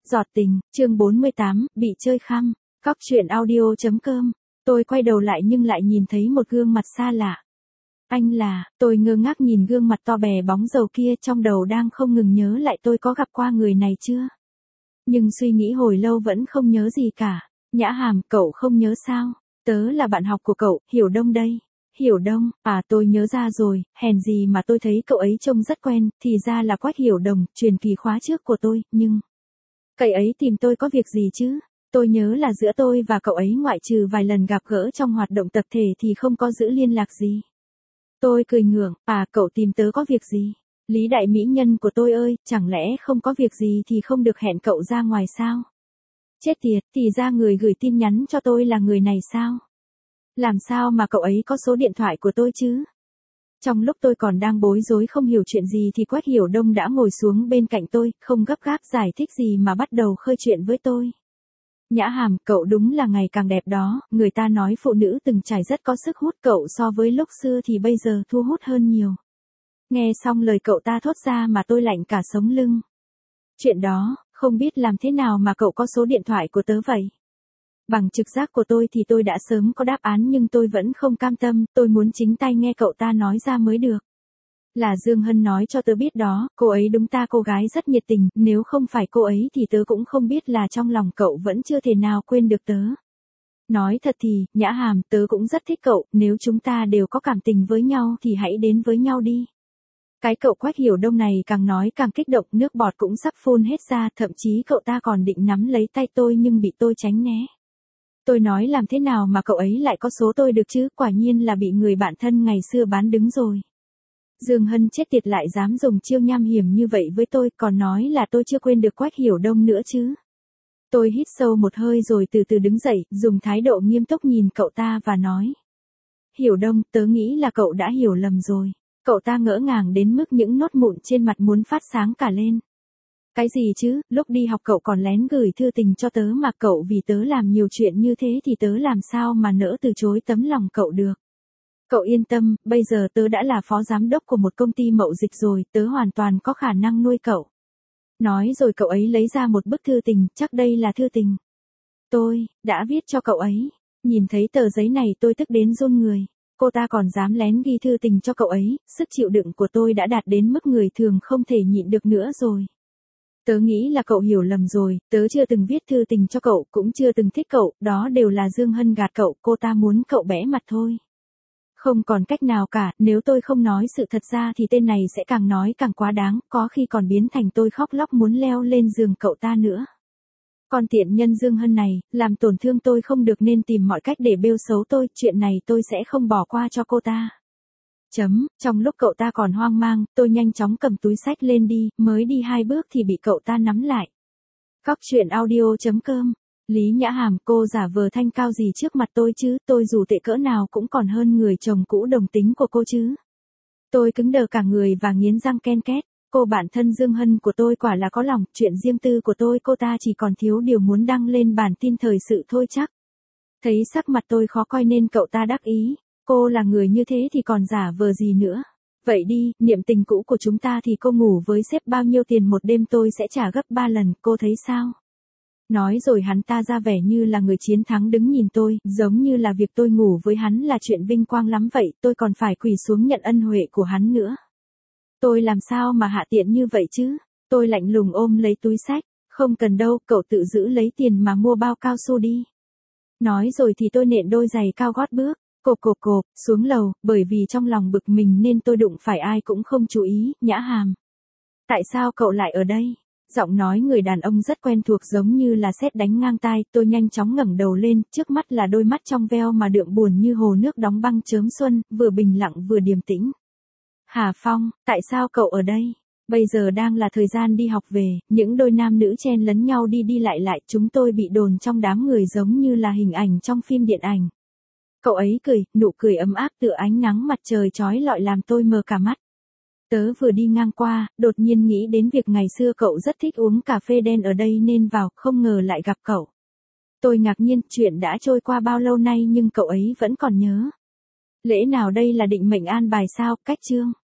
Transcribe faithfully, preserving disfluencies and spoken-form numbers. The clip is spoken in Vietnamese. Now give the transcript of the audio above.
Giọt tình, chương bốn mươi tám, bị chơi khăm. Cóc truyện audio chấm com. Tôi quay đầu lại nhưng lại nhìn thấy một gương mặt xa lạ. Anh là, tôi ngơ ngác nhìn gương mặt to bè bóng dầu kia, trong đầu đang không ngừng nhớ lại tôi có gặp qua người này chưa. Nhưng suy nghĩ hồi lâu vẫn không nhớ gì cả. Nhã Hàm, cậu không nhớ sao? Tớ là bạn học của cậu, Hiểu Đông đây. Hiểu Đông, à tôi nhớ ra rồi, hèn gì mà tôi thấy cậu ấy trông rất quen, thì ra là Quách Hiểu Đồng, truyền kỳ khóa trước của tôi, nhưng... Cậu ấy tìm tôi có việc gì chứ? Tôi nhớ là giữa tôi và cậu ấy ngoại trừ vài lần gặp gỡ trong hoạt động tập thể thì không có giữ liên lạc gì. Tôi cười ngượng, à cậu tìm tớ có việc gì? Lý đại mỹ nhân của tôi ơi, chẳng lẽ không có việc gì thì không được hẹn cậu ra ngoài sao? Chết tiệt, thì ra người gửi tin nhắn cho tôi là người này sao? Làm sao mà cậu ấy có số điện thoại của tôi chứ? Trong lúc tôi còn đang bối rối không hiểu chuyện gì thì Quách Hiểu Đông đã ngồi xuống bên cạnh tôi, không gấp gáp giải thích gì mà bắt đầu khơi chuyện với tôi. Nhã Hàm, cậu đúng là ngày càng đẹp đó, người ta nói phụ nữ từng trải rất có sức hút, cậu so với lúc xưa thì bây giờ thu hút hơn nhiều. Nghe xong lời cậu ta thốt ra mà tôi lạnh cả sống lưng. Chuyện đó, không biết làm thế nào mà cậu có số điện thoại của tớ vậy? Bằng trực giác của tôi thì tôi đã sớm có đáp án nhưng tôi vẫn không cam tâm, tôi muốn chính tay nghe cậu ta nói ra mới được. Là Dương Hân nói cho tớ biết đó, cô ấy đúng ta cô gái rất nhiệt tình, nếu không phải cô ấy thì tớ cũng không biết là trong lòng cậu vẫn chưa thể nào quên được tớ. Nói thật thì, Nhã Hàm, tớ cũng rất thích cậu, nếu chúng ta đều có cảm tình với nhau thì hãy đến với nhau đi. Cái cậu Quách Hiểu Đông này càng nói càng kích động, nước bọt cũng sắp phun hết ra, thậm chí cậu ta còn định nắm lấy tay tôi nhưng bị tôi tránh né. Tôi nói làm thế nào mà cậu ấy lại có số tôi được chứ, quả nhiên là bị người bạn thân ngày xưa bán đứng rồi. Dương Hân chết tiệt lại dám dùng chiêu nham hiểm như vậy với tôi, còn nói là tôi chưa quên được Quách Hiểu Đông nữa chứ. Tôi hít sâu một hơi rồi từ từ đứng dậy, dùng thái độ nghiêm túc nhìn cậu ta và nói. Hiểu Đông, tớ nghĩ là cậu đã hiểu lầm rồi. Cậu ta ngỡ ngàng đến mức những nốt mụn trên mặt muốn phát sáng cả lên. Cái gì chứ, lúc đi học cậu còn lén gửi thư tình cho tớ mà, cậu vì tớ làm nhiều chuyện như thế thì tớ làm sao mà nỡ từ chối tấm lòng cậu được. Cậu yên tâm, bây giờ tớ đã là phó giám đốc của một công ty mậu dịch rồi, tớ hoàn toàn có khả năng nuôi cậu. Nói rồi cậu ấy lấy ra một bức thư tình, chắc đây là thư tình. Tôi, đã viết cho cậu ấy. Nhìn thấy tờ giấy này tôi tức đến run người. Cô ta còn dám lén ghi thư tình cho cậu ấy, sức chịu đựng của tôi đã đạt đến mức người thường không thể nhịn được nữa rồi. Tớ nghĩ là cậu hiểu lầm rồi, tớ chưa từng viết thư tình cho cậu, cũng chưa từng thích cậu, đó đều là Dương Hân gạt cậu, cô ta muốn cậu bẽ mặt thôi. Không còn cách nào cả, nếu tôi không nói sự thật ra thì tên này sẽ càng nói càng quá đáng, có khi còn biến thành tôi khóc lóc muốn leo lên giường cậu ta nữa. Con tiện nhân Dương Hân này, làm tổn thương tôi không được nên tìm mọi cách để bêu xấu tôi, chuyện này tôi sẽ không bỏ qua cho cô ta. Chấm, trong lúc cậu ta còn hoang mang, tôi nhanh chóng cầm túi xách lên đi, mới đi hai bước thì bị cậu ta nắm lại. Cóc truyện audio chấm com. Lý Nhã Hàm, cô giả vờ thanh cao gì trước mặt tôi chứ, tôi dù tệ cỡ nào cũng còn hơn người chồng cũ đồng tính của cô chứ. Tôi cứng đờ cả người và nghiến răng ken két, cô bạn thân Dương Hân của tôi quả là có lòng, chuyện riêng tư của tôi cô ta chỉ còn thiếu điều muốn đăng lên bản tin thời sự thôi chắc. Thấy sắc mặt tôi khó coi nên cậu ta đắc ý, cô là người như thế thì còn giả vờ gì nữa. Vậy đi, niệm tình cũ của chúng ta thì cô ngủ với sếp bao nhiêu tiền một đêm tôi sẽ trả gấp ba lần, cô thấy sao? Nói rồi hắn ta ra vẻ như là người chiến thắng đứng nhìn tôi, giống như là việc tôi ngủ với hắn là chuyện vinh quang lắm vậy, tôi còn phải quỳ xuống nhận ân huệ của hắn nữa. Tôi làm sao mà hạ tiện như vậy chứ? Tôi lạnh lùng ôm lấy túi xách, không cần đâu, cậu tự giữ lấy tiền mà mua bao cao su đi. Nói rồi thì tôi nện đôi giày cao gót bước, cộp cộp cộp, xuống lầu, bởi vì trong lòng bực mình nên tôi đụng phải ai cũng không chú ý, Nhã Hàm. Tại sao cậu lại ở đây? Giọng nói người đàn ông rất quen thuộc giống như là sét đánh ngang tai, tôi nhanh chóng ngẩng đầu lên, trước mắt là đôi mắt trong veo mà đượm buồn như hồ nước đóng băng chớm xuân, vừa bình lặng vừa điềm tĩnh. Hà Phong, tại sao cậu ở đây? Bây giờ đang là thời gian đi học về, những đôi nam nữ chen lấn nhau đi đi lại lại, chúng tôi bị đồn trong đám người giống như là hình ảnh trong phim điện ảnh. Cậu ấy cười, nụ cười ấm áp tựa ánh nắng mặt trời chói lọi làm tôi mờ cả mắt. Tớ vừa đi ngang qua, đột nhiên nghĩ đến việc ngày xưa cậu rất thích uống cà phê đen ở đây nên vào, không ngờ lại gặp cậu. Tôi ngạc nhiên, chuyện đã trôi qua bao lâu nay nhưng cậu ấy vẫn còn nhớ. Lẽ nào đây là định mệnh an bài sao, cách chương.